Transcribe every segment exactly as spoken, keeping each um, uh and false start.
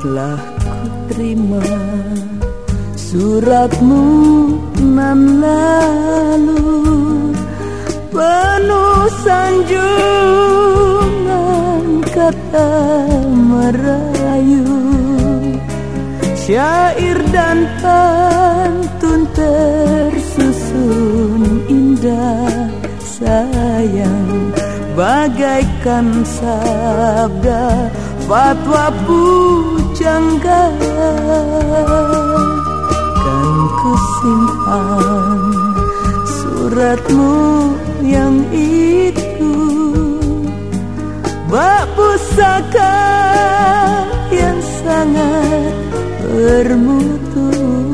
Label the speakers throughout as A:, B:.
A: telah ku terima suratmu nan lalu, penuh sanjungan kata merayu, syair dan pantun tersusun indah sayang, bagaikan sabda fatwa pujangga. Kan ku simpan suratmu yang itu, bak pusaka yang sangat bermutu.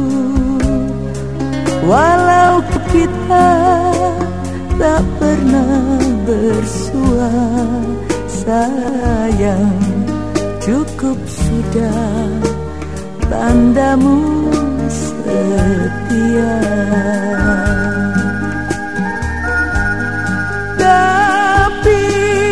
A: Walau kita tak pernah bersua, sayang, cukup sudah tandamu setia. Tapi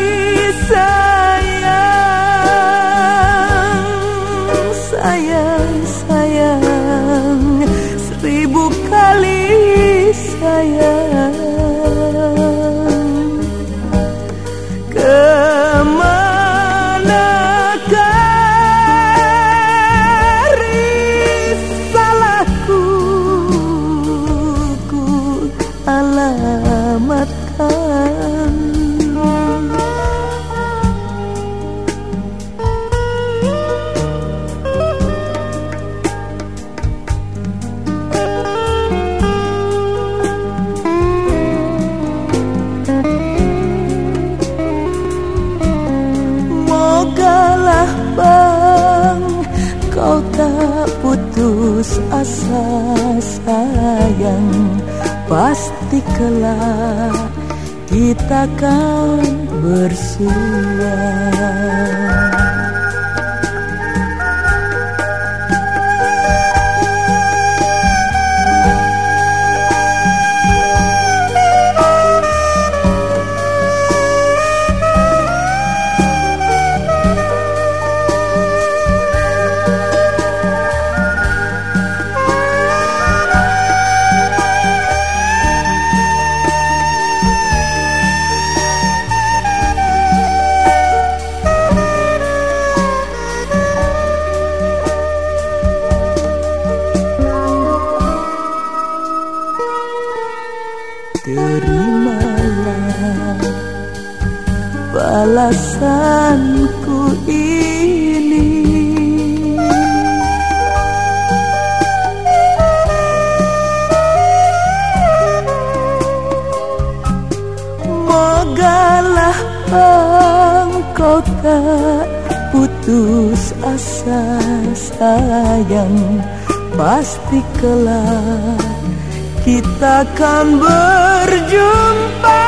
A: sayang, sayang, sayang, seribu kali sayang, kemanakah risalahku ku alamatkan. Mogalah bang kau tak putus asa sayang, pasti kelak kita kan bersua. Terimalah balasanku ini, mogalah engkau tak putus asa sayang, pasti kelak kita akan berjumpa.